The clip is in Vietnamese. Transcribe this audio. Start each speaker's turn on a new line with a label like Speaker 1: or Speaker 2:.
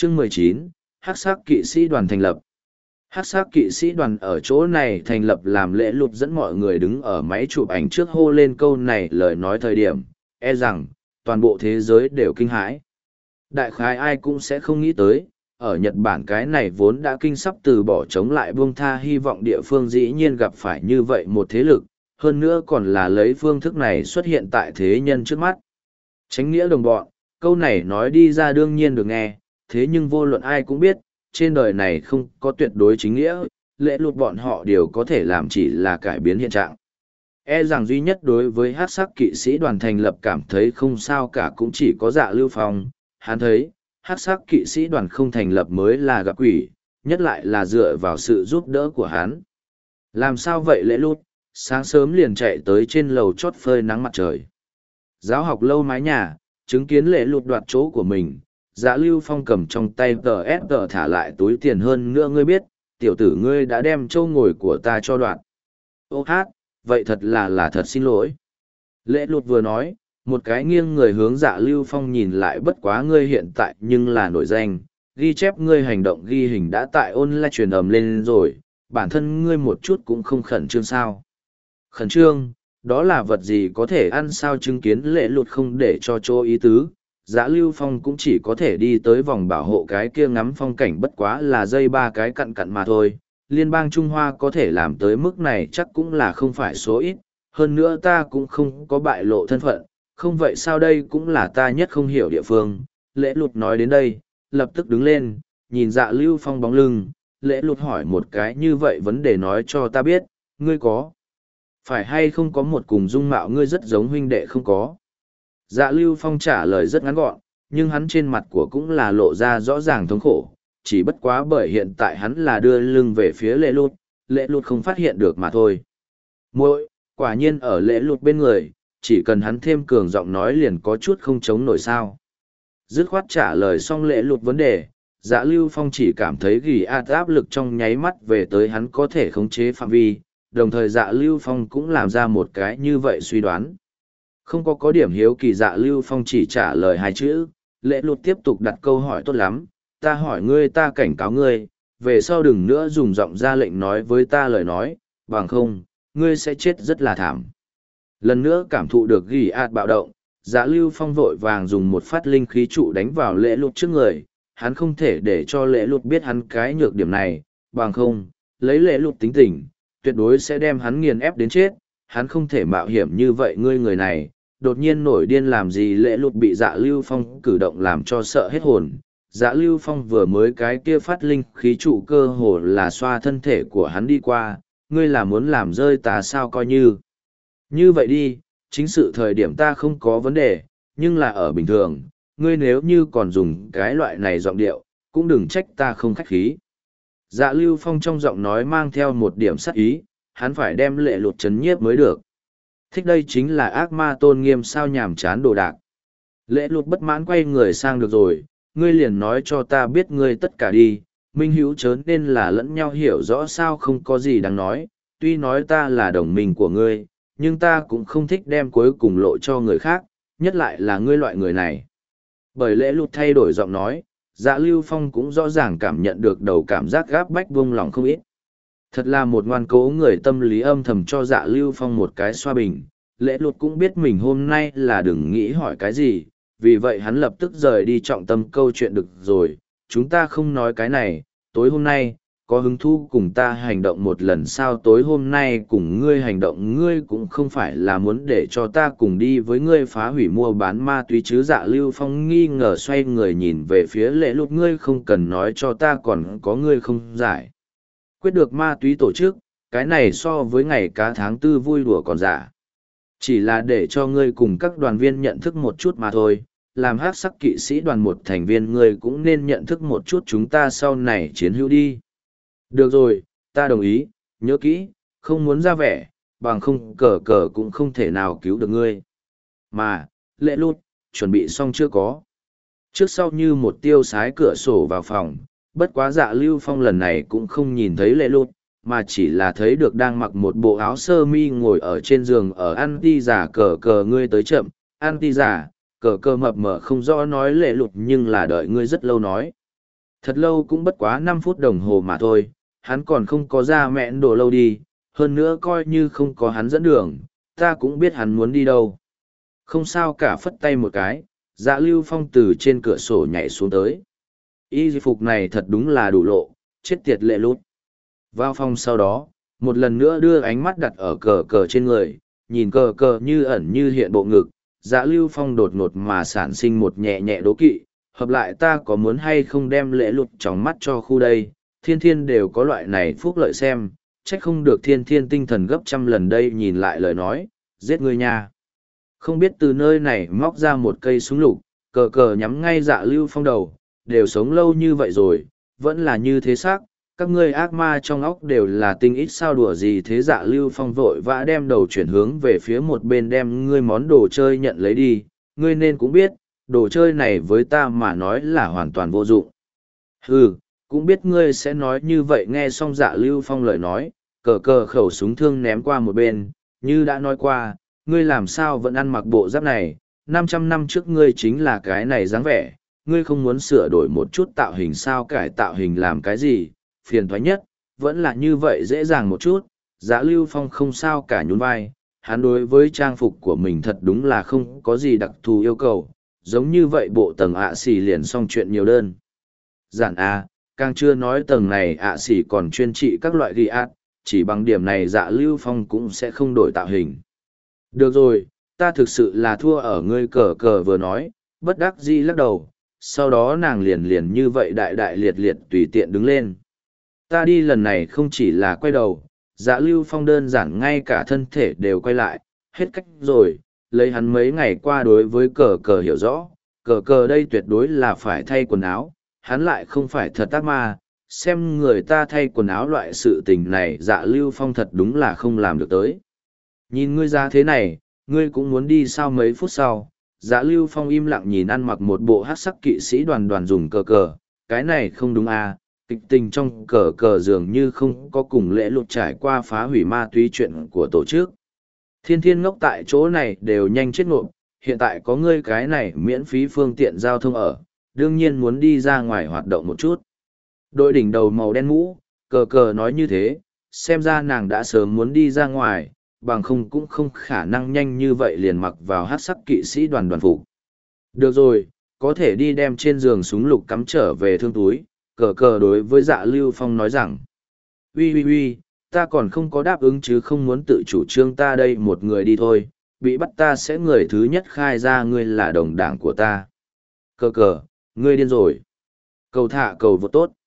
Speaker 1: Chương 19, Hắc sắc kỵ sĩ đoàn thành lập. Hắc sắc kỵ sĩ đoàn ở chỗ này thành lập làm lễ lụt dẫn mọi người đứng ở máy chụp ảnh trước hô lên câu này lời nói thời điểm, e rằng, toàn bộ thế giới đều kinh hãi. Đại khái ai cũng sẽ không nghĩ tới, ở Nhật Bản cái này vốn đã kinh sắp từ bỏ chống lại buông tha hy vọng địa phương dĩ nhiên gặp phải như vậy một thế lực, hơn nữa còn là lấy phương thức này xuất hiện tại thế nhân trước mắt. Chánh nghĩa đồng bọn, câu này nói đi ra đương nhiên được nghe, thế nhưng vô luận ai cũng biết, trên đời này không có tuyệt đối chính nghĩa, lễ lụt bọn họ đều có thể làm chỉ là cải biến hiện trạng. E rằng duy nhất đối với hắc sắc kỵ sĩ đoàn thành lập cảm thấy không sao cả cũng chỉ có Dạ Lưu Phong, hắn thấy, hắc sắc kỵ sĩ đoàn không thành lập mới là gặp quỷ, nhất lại là dựa vào sự giúp đỡ của hắn. Làm sao vậy lễ lụt, sáng sớm liền chạy tới trên lầu chót phơi nắng mặt trời. Giáo học lâu mái nhà, chứng kiến lễ lụt đoạt chỗ của mình, Dạ Lưu Phong cầm trong tay TSG thả lại túi tiền hơn nữa ngươi biết, tiểu tử ngươi đã đem châu ngồi của ta cho đoạt. Ô hát, vậy thật là thật xin lỗi. Lễ lụt vừa nói, một cái nghiêng người hướng Dạ Lưu Phong nhìn lại bất quá ngươi hiện tại nhưng là nổi danh, ghi chép ngươi hành động ghi hình đã tại online truyền ầm lên rồi, bản thân ngươi một chút cũng không khẩn trương sao. Khẩn trương, đó là vật gì có thể ăn sao chứng kiến lễ lụt không để cho chỗ ý tứ. Dạ Lưu Phong cũng chỉ có thể đi tới vòng bảo hộ cái kia ngắm phong cảnh bất quá là dây ba cái cặn cặn mà thôi. Liên bang Trung Hoa có thể làm tới mức này chắc cũng là không phải số ít, hơn nữa ta cũng không có bại lộ thân phận, không vậy sao đây cũng là ta nhất không hiểu địa phương. Lễ lụt nói đến đây, lập tức đứng lên, nhìn Dạ Lưu Phong bóng lưng, lễ lụt hỏi một cái như vậy vấn đề nói cho ta biết, ngươi có phải hay không có một cùng dung mạo ngươi rất giống huynh đệ không có. Dạ Lưu Phong trả lời rất ngắn gọn, nhưng hắn trên mặt của cũng là lộ ra rõ ràng thống khổ, chỉ bất quá bởi hiện tại hắn là đưa lưng về phía lễ lụt không phát hiện được mà thôi. Muội, quả nhiên ở lễ lụt bên người, chỉ cần hắn thêm cường giọng nói liền có chút không chống nổi sao. Dứt khoát trả lời xong lễ lụt vấn đề, Dạ Lưu Phong chỉ cảm thấy gỉ áp lực trong nháy mắt về tới hắn có thể khống chế phạm vi, đồng thời Dạ Lưu Phong cũng làm ra một cái như vậy suy đoán. Không có điểm hiếu kỳ Dạ Lưu Phong chỉ trả lời hai chữ, lễ lụt tiếp tục đặt câu hỏi tốt lắm, ta hỏi ngươi ta cảnh cáo ngươi, về sau đừng nữa dùng giọng ra lệnh nói với ta lời nói, bằng không, ngươi sẽ chết rất là thảm. Lần nữa cảm thụ được gỉ ạt bạo động, Dạ Lưu Phong vội vàng dùng một phát linh khí trụ đánh vào lễ lụt trước người, hắn không thể để cho lễ lụt biết hắn cái nhược điểm này, bằng không, lấy lễ lụt tính tình, tuyệt đối sẽ đem hắn nghiền ép đến chết, hắn không thể mạo hiểm như vậy ngươi người này, đột nhiên nổi điên làm gì lễ lụt bị Dạ Lưu Phong cử động làm cho sợ hết hồn. Dạ Lưu Phong vừa mới cái kia phát linh khí trụ cơ hồ là xoa thân thể của hắn đi qua, ngươi là muốn làm rơi ta sao coi như. Như vậy đi, chính sự thời điểm ta không có vấn đề, nhưng là ở bình thường, ngươi nếu như còn dùng cái loại này giọng điệu, cũng đừng trách ta không khách khí. Dạ Lưu Phong trong giọng nói mang theo một điểm sắc ý, hắn phải đem lễ lụt chấn nhiếp mới được. Thích đây chính là ác ma tôn nghiêm sao nhàm chán đồ đạc. Lễ lụt bất mãn quay người sang được rồi, ngươi liền nói cho ta biết ngươi tất cả đi, minh hữu chớ nên là lẫn nhau hiểu rõ sao không có gì đáng nói, tuy nói ta là đồng minh của ngươi, nhưng ta cũng không thích đem cuối cùng lộ cho người khác, nhất lại là ngươi loại người này. Bởi lễ lụt thay đổi giọng nói, Dạ Lưu Phong cũng rõ ràng cảm nhận được đầu cảm giác gáp bách vung lòng không ít. Thật là một ngoan cố người tâm lý âm thầm cho Dạ Lưu Phong một cái xoa bình, lễ lụt cũng biết mình hôm nay là đừng nghĩ hỏi cái gì, vì vậy hắn lập tức rời đi trọng tâm câu chuyện được rồi, chúng ta không nói cái này, tối hôm nay, có hứng thú cùng ta hành động một lần sao tối hôm nay cùng ngươi hành động ngươi cũng không phải là muốn để cho ta cùng đi với ngươi phá hủy mua bán ma túy chứ. Dạ Lưu Phong nghi ngờ xoay người nhìn về phía lễ lụt ngươi không cần nói cho ta còn có ngươi không giải quyết được ma túy tổ chức, cái này so với ngày cá tháng tư vui đùa còn giả. Chỉ là để cho ngươi cùng các đoàn viên nhận thức một chút mà thôi, làm hắc sắc kỵ sĩ đoàn một thành viên ngươi cũng nên nhận thức một chút chúng ta sau này chiến hữu đi. Được rồi, ta đồng ý, nhớ kỹ, không muốn ra vẻ, bằng không cờ cờ cũng không thể nào cứu được ngươi. Mà, lễ lụt, chuẩn bị xong chưa có? Trước sau như một tiêu sái cửa sổ vào phòng, bất quá Dạ Lưu Phong lần này cũng không nhìn thấy lễ lụt, mà chỉ là thấy được đang mặc một bộ áo sơ mi ngồi ở trên giường ở anti giả cờ cờ ngươi tới chậm, anti giả, cờ cờ mập mờ không rõ nói lễ lụt nhưng là đợi ngươi rất lâu nói. Thật lâu cũng bất quá 5 phút đồng hồ mà thôi, hắn còn không có ra mẹn đồ lâu đi, hơn nữa coi như không có hắn dẫn đường, ta cũng biết hắn muốn đi đâu. Không sao cả, phất tay một cái, Dạ Lưu Phong từ trên cửa sổ nhảy xuống tới. Y phục này thật đúng là đủ lộ, chết tiệt lệ lút. Vào phòng sau đó, một lần nữa đưa ánh mắt đặt ở cờ cờ trên người, nhìn cờ cờ như ẩn như hiện bộ ngực, Dạ Lưu Phong đột ngột mà sản sinh một nhẹ nhẹ đố kỵ, hợp lại ta có muốn hay không đem lễ lụt trong mắt cho khu đây, thiên thiên đều có loại này phúc lợi xem, trách không được thiên thiên tinh thần gấp trăm lần đây nhìn lại lời nói, giết người nha. Không biết từ nơi này móc ra một cây súng lục, cờ cờ nhắm ngay Dạ Lưu Phong đầu, đều sống lâu như vậy rồi, vẫn là như thế xác, các ngươi ác ma trong óc đều là tinh ít sao đùa gì thế. Dạ Lưu Phong vội vã đem đầu chuyển hướng về phía một bên, đem ngươi món đồ chơi nhận lấy đi, ngươi nên cũng biết, đồ chơi này với ta mà nói là hoàn toàn vô dụng. Ừ, cũng biết ngươi sẽ nói như vậy. Nghe xong Dạ Lưu Phong lời nói, cờ cờ khẩu súng thương ném qua một bên, như đã nói qua, ngươi làm sao vẫn ăn mặc bộ giáp này, 500 năm trước ngươi chính là cái này dáng vẻ, ngươi không muốn sửa đổi một chút tạo hình sao? Cải tạo hình làm cái gì, phiền toái nhất, vẫn là như vậy dễ dàng một chút. Dạ Lưu Phong không sao cả, nhún vai, hắn đối với trang phục của mình thật đúng là không có gì đặc thù yêu cầu, giống như vậy bộ tầng ạ xỉ liền xong chuyện nhiều đơn giản à, càng chưa nói tầng này ạ xỉ còn chuyên trị các loại ghi ạt, chỉ bằng điểm này Dạ Lưu Phong cũng sẽ không đổi tạo hình. Được rồi, ta thực sự là thua ở ngươi, cờ cờ vừa nói, bất đắc dĩ lắc đầu, sau đó nàng liền như vậy đại đại liệt liệt tùy tiện đứng lên. Ta đi lần này không chỉ là quay đầu, Dạ Lưu Phong đơn giản ngay cả thân thể đều quay lại, hết cách rồi, lấy hắn mấy ngày qua đối với cờ cờ hiểu rõ, cờ cờ đây tuyệt đối là phải thay quần áo, hắn lại không phải thật ác ma, xem người ta thay quần áo loại sự tình này Dạ Lưu Phong thật đúng là không làm được tới. Nhìn ngươi ra thế này, ngươi cũng muốn đi sao? Mấy phút sau, Dạ Lưu Phong im lặng nhìn ăn mặc một bộ hắc sắc kỵ sĩ đoàn dùng cờ cờ, cái này không đúng à, kịch tình trong cờ cờ dường như không có cùng lễ lụt trải qua phá hủy ma túy chuyện của tổ chức. Thiên thiên ngốc tại chỗ này đều nhanh chết ngộm, hiện tại có ngươi cái này miễn phí phương tiện giao thông ở, đương nhiên muốn đi ra ngoài hoạt động một chút. Đội đỉnh đầu màu đen mũ, cờ cờ nói như thế, xem ra nàng đã sớm muốn đi ra ngoài, bằng không cũng không khả năng nhanh như vậy liền mặc vào hát sắc kỵ sĩ đoàn phục. Được rồi, có thể đi đem trên giường súng lục cắm trở về thương túi, cờ cờ đối với Dạ Lưu Phong nói rằng, uy, ta còn không có đáp ứng chứ, không muốn tự chủ trương, ta đây một người đi thôi, bị bắt ta sẽ người thứ nhất khai ra ngươi là đồng đảng của ta. Cờ cờ, ngươi điên rồi. Cầu thả cầu vô tốt.